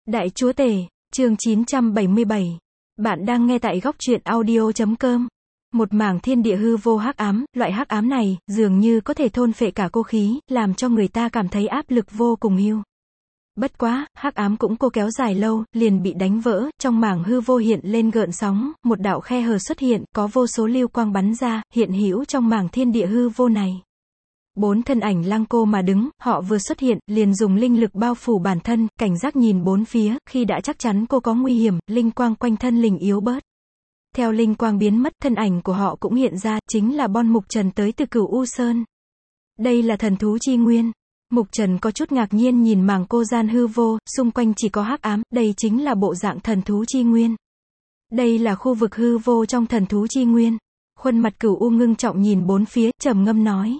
Đại Chúa Tể, chương 977. Bạn đang nghe tại góc truyện audio.com. Một mảng thiên địa hư vô hắc ám, loại hắc ám này, dường như có thể thôn phệ cả cô khí, làm cho người ta cảm thấy áp lực vô cùng hiu. Bất quá, hắc ám cũng cô kéo dài lâu, liền bị đánh vỡ, trong mảng hư vô hiện lên gợn sóng, một đạo khe hở xuất hiện, có vô số lưu quang bắn ra, hiện hữu trong mảng thiên địa hư vô này. 4 thân ảnh lăng cô mà đứng, họ vừa xuất hiện, liền dùng linh lực bao phủ bản thân, cảnh giác nhìn bốn phía, khi đã chắc chắn cô có nguy hiểm, linh quang quanh thân linh yếu bớt. Theo linh quang biến mất, thân ảnh của họ cũng hiện ra, chính là Bon Mục Trần tới từ Cửu U Sơn. Đây là thần thú chi nguyên. Mục Trần có chút ngạc nhiên nhìn mảng cô gian hư vô, xung quanh chỉ có hắc ám, đây chính là bộ dạng thần thú chi nguyên. Đây là khu vực hư vô trong thần thú chi nguyên. Khuôn mặt Cửu U ngưng trọng nhìn bốn phía, trầm ngâm nói.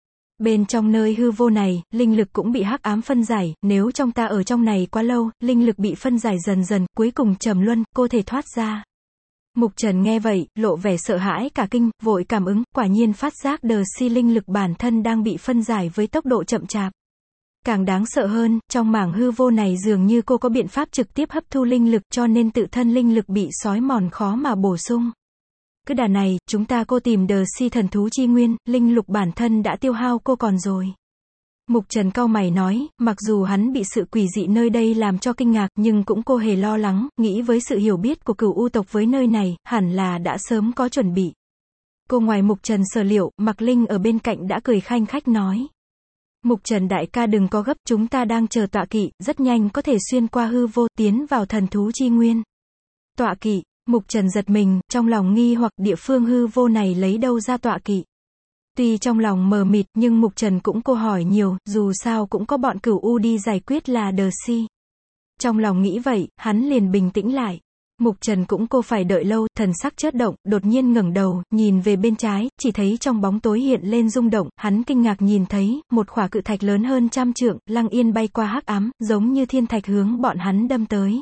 Bên trong nơi hư vô này, linh lực cũng bị hắc ám phân giải, nếu trong ta ở trong này quá lâu, linh lực bị phân giải dần dần, cuối cùng trầm luân, cô thể thoát ra. Mục Trần nghe vậy, lộ vẻ sợ hãi cả kinh, vội cảm ứng, quả nhiên phát giác đờ si linh lực bản thân đang bị phân giải với tốc độ chậm chạp. Càng đáng sợ hơn, trong mảng hư vô này dường như cô có biện pháp trực tiếp hấp thu linh lực, cho nên tự thân linh lực bị xói mòn khó mà bổ sung. Cứ đà này, chúng ta cô tìm đờ si thần thú chi nguyên, linh lục bản thân đã tiêu hao cô còn rồi. Mục Trần cau mày nói, mặc dù hắn bị sự quỷ dị nơi đây làm cho kinh ngạc, nhưng cũng cô hề lo lắng, nghĩ với sự hiểu biết của Cửu U tộc với nơi này, hẳn là đã sớm có chuẩn bị. Cô ngoài Mục Trần sở liệu, Mạc Linh ở bên cạnh đã cười khanh khách nói. Mục Trần đại ca đừng có gấp, chúng ta đang chờ tọa kỵ, rất nhanh có thể xuyên qua hư vô, tiến vào thần thú chi nguyên. Tọa kỵ. Mục Trần giật mình, trong lòng nghi hoặc địa phương hư vô này lấy đâu ra tọa kỵ. Tuy trong lòng mờ mịt, nhưng Mục Trần cũng cô hỏi nhiều, dù sao cũng có bọn Cửu U đi giải quyết là đờ si. Trong lòng nghĩ vậy, hắn liền bình tĩnh lại. Mục Trần cũng cô phải đợi lâu, thần sắc chớp động, đột nhiên ngẩng đầu, nhìn về bên trái, chỉ thấy trong bóng tối hiện lên rung động, hắn kinh ngạc nhìn thấy, một khỏa cự thạch lớn hơn 100 trượng, lăng yên bay qua hắc ám, giống như thiên thạch hướng bọn hắn đâm tới.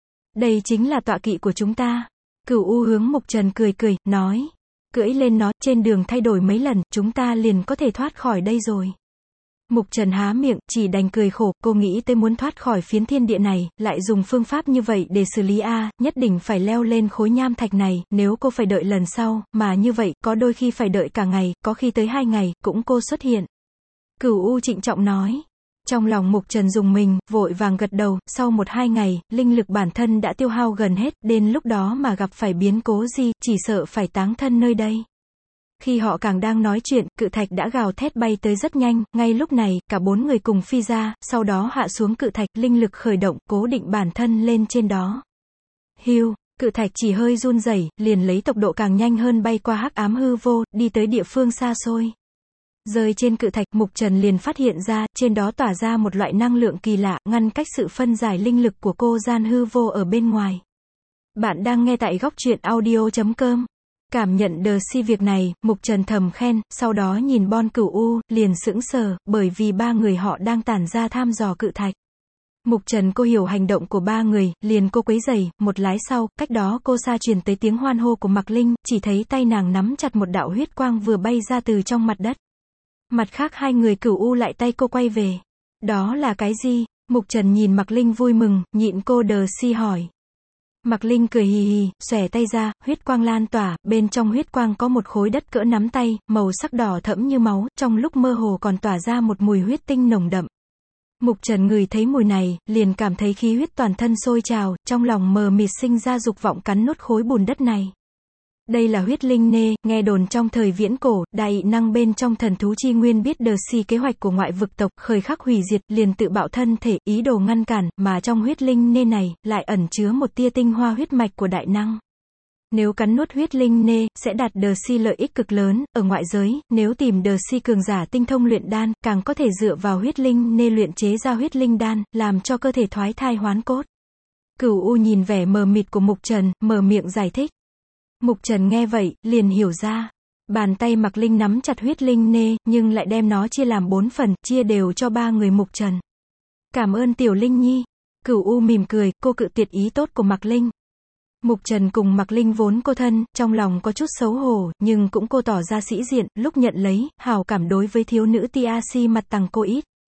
Đây chính là tọa kỵ của chúng ta. Cửu U hướng Mục Trần cười cười, nói. Cưỡi lên nó, trên đường thay đổi mấy lần, chúng ta liền có thể thoát khỏi đây rồi. Mục Trần há miệng, chỉ đành cười khổ, cô nghĩ tới muốn thoát khỏi phiến thiên địa này, lại dùng phương pháp như vậy để xử lý nhất định phải leo lên khối nham thạch này, nếu cô phải đợi lần sau, mà như vậy, có đôi khi phải đợi cả ngày, có khi tới 2 ngày, cũng cô xuất hiện. Cửu U trịnh trọng nói. Trong lòng Mục Trần dùng mình, vội vàng gật đầu, sau 1-2 ngày, linh lực bản thân đã tiêu hao gần hết, đến lúc đó mà gặp phải biến cố gì, chỉ sợ phải táng thân nơi đây. Khi họ càng đang nói chuyện, cự thạch đã gào thét bay tới rất nhanh, ngay lúc này, cả 4 người cùng phi ra, sau đó hạ xuống cự thạch, linh lực khởi động, cố định bản thân lên trên đó. Hiu, cự thạch chỉ hơi run rẩy, liền lấy tốc độ càng nhanh hơn bay qua hắc ám hư vô, đi tới địa phương xa xôi. Rơi trên cự thạch, Mục Trần liền phát hiện ra, trên đó tỏa ra một loại năng lượng kỳ lạ, ngăn cách sự phân giải linh lực của cô gian hư vô ở bên ngoài. Bạn đang nghe tại góc truyện audio.com. Cảm nhận đờ si việc này, Mục Trần thầm khen, sau đó nhìn Bon Cửu U, liền sững sờ, bởi vì 3 người họ đang tản ra thăm dò cự thạch. Mục Trần cô hiểu hành động của 3 người, liền cô quấy giày, một lát sau, cách đó cô xa truyền tới tiếng hoan hô của Mạc Linh, chỉ thấy tay nàng nắm chặt một đạo huyết quang vừa bay ra từ trong mặt đất. Mặt khác 2 người Cửu U lại tay cô quay về. Đó là cái gì? Mục Trần nhìn Mạc Linh vui mừng, nhịn cô đờ si hỏi. Mạc Linh cười hì hì, xòe tay ra, huyết quang lan tỏa, bên trong huyết quang có một khối đất cỡ nắm tay, màu sắc đỏ thẫm như máu, trong lúc mơ hồ còn tỏa ra một mùi huyết tinh nồng đậm. Mục Trần ngửi thấy mùi này, liền cảm thấy khí huyết toàn thân sôi trào, trong lòng mờ mịt sinh ra dục vọng cắn nuốt khối bùn đất này. Đây là huyết linh nê, nghe đồn trong thời viễn cổ, đại năng bên trong thần thú chi nguyên biết đờ si kế hoạch của ngoại vực tộc, khởi khắc hủy diệt, liền tự bạo thân thể, ý đồ ngăn cản, mà trong huyết linh nê này, lại ẩn chứa một tia tinh hoa huyết mạch của đại năng. Nếu cắn nuốt huyết linh nê, sẽ đạt đờ si lợi ích cực lớn, ở ngoại giới, nếu tìm đờ si cường giả tinh thông luyện đan, càng có thể dựa vào huyết linh nê luyện chế ra huyết linh đan, làm cho cơ thể thoái thai hoán cốt. Cửu U nhìn vẻ mờ mịt của Mục Trần, mở miệng giải thích. Mục Trần nghe vậy, liền hiểu ra. Bàn tay Mạc Linh nắm chặt huyết linh nê, nhưng lại đem nó chia làm 4 phần, chia đều cho 3 người Mục Trần. Cảm ơn Tiểu Linh Nhi. Cửu U mỉm cười, cô cự tuyệt ý tốt của Mạc Linh. Mục Trần cùng Mạc Linh vốn cô thân, trong lòng có chút xấu hổ, nhưng cũng cô tỏ ra sĩ diện, lúc nhận lấy, hảo cảm đối với thiếu nữ Tia Si mặt tằng cô ít.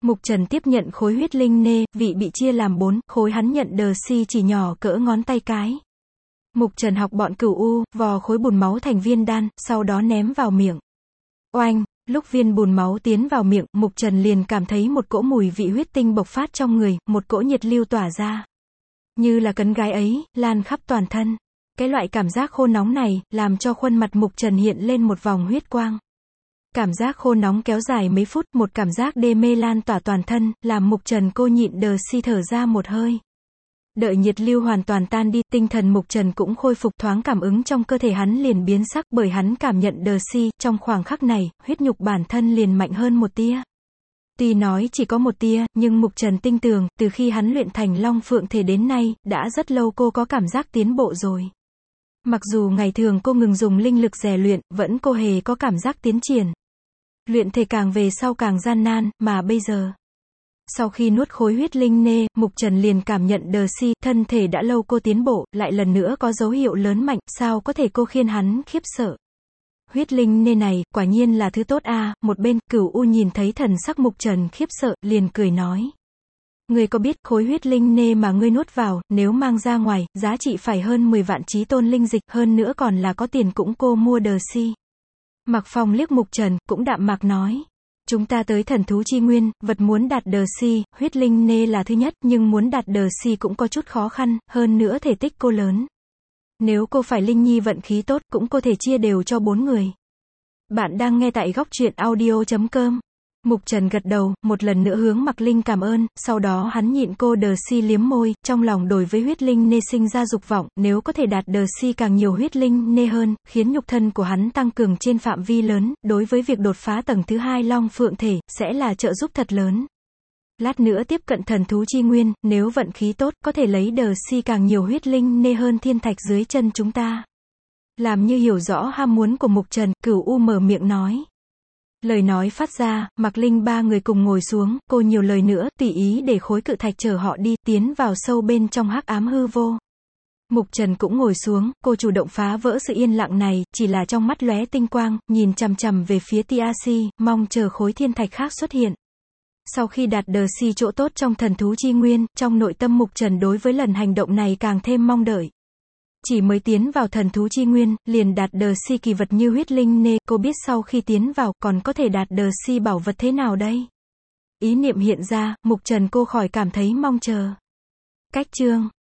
Mục Trần tiếp nhận khối huyết linh nê, vị bị chia làm 4 khối, hắn nhận đờ si chỉ nhỏ cỡ ngón tay cái. Mục Trần học bọn Cửu U, vò khối bùn máu thành viên đan, sau đó ném vào miệng. Oanh, lúc viên bùn máu tiến vào miệng, Mục Trần liền cảm thấy một cỗ mùi vị huyết tinh bộc phát trong người, một cỗ nhiệt lưu tỏa ra. Như là cấn gái ấy, lan khắp toàn thân. Cái loại cảm giác khô nóng này, làm cho khuôn mặt Mục Trần hiện lên một vòng huyết quang. Cảm giác khô nóng kéo dài mấy phút, một cảm giác đê mê lan tỏa toàn thân, làm Mục Trần cô nhịn đờ si thở ra một hơi. Đợi nhiệt lưu hoàn toàn tan đi, tinh thần Mục Trần cũng khôi phục, thoáng cảm ứng trong cơ thể hắn liền biến sắc, bởi hắn cảm nhận đờ si, trong khoảng khắc này, huyết nhục bản thân liền mạnh hơn một tia. Tuy nói chỉ có một tia, nhưng Mục Trần tin tưởng, từ khi hắn luyện thành Long Phượng Thể đến nay, đã rất lâu cô có cảm giác tiến bộ rồi. Mặc dù ngày thường cô ngừng dùng linh lực rèn luyện, vẫn cô hề có cảm giác tiến triển. Luyện thể càng về sau càng gian nan, mà bây giờ. Sau khi nuốt khối huyết linh nê, Mục Trần liền cảm nhận đờ si, thân thể đã lâu cô tiến bộ, lại lần nữa có dấu hiệu lớn mạnh, sao có thể cô khiến hắn khiếp sợ. Huyết linh nê này, quả nhiên là thứ tốt a. Một bên, Cửu U nhìn thấy thần sắc Mục Trần khiếp sợ, liền cười nói. Ngươi có biết khối huyết linh nê mà ngươi nuốt vào, nếu mang ra ngoài, giá trị phải hơn 10 vạn chí tôn linh dịch, hơn nữa còn là có tiền cũng cô mua đờ si. Mạc Phong liếc Mục Trần, cũng đạm mạc nói. Chúng ta tới thần thú chi nguyên, vật muốn đạt đờ si, huyết linh nê là thứ nhất, nhưng muốn đạt đờ si cũng có chút khó khăn, hơn nữa thể tích cô lớn. Nếu cô phải linh nhi vận khí tốt, cũng có thể chia đều cho 4 người. Bạn đang nghe tại góc truyện audio.com. Mục Trần gật đầu, một lần nữa hướng Mạc Linh cảm ơn, sau đó hắn nhịn cô đờ si liếm môi, trong lòng đối với huyết linh nê sinh ra dục vọng, nếu có thể đạt đờ si càng nhiều huyết linh nê hơn, khiến nhục thân của hắn tăng cường trên phạm vi lớn, đối với việc đột phá tầng thứ 2 Long Phượng Thể, sẽ là trợ giúp thật lớn. Lát nữa tiếp cận thần thú chi nguyên, nếu vận khí tốt, có thể lấy đờ si càng nhiều huyết linh nê hơn thiên thạch dưới chân chúng ta. Làm như hiểu rõ ham muốn của Mục Trần, Cửu U mở miệng nói. Lời nói phát ra, Mạc Linh ba người cùng ngồi xuống, cô nhiều lời nữa, tùy ý để khối cự thạch chở họ đi, tiến vào sâu bên trong hắc ám hư vô. Mục Trần cũng ngồi xuống, cô chủ động phá vỡ sự yên lặng này, chỉ là trong mắt lóe tinh quang, nhìn chằm chằm về phía Tiaxi, mong chờ khối thiên thạch khác xuất hiện. Sau khi đạt đờ si chỗ tốt trong thần thú chi nguyên, trong nội tâm Mục Trần đối với lần hành động này càng thêm mong đợi. Chỉ mới tiến vào thần thú chi nguyên, liền đạt đờ si kỳ vật như huyết linh nê, cô biết sau khi tiến vào, còn có thể đạt đờ si bảo vật thế nào đây? Ý niệm hiện ra, Mục Trần cô khỏi cảm thấy mong chờ. Cách chương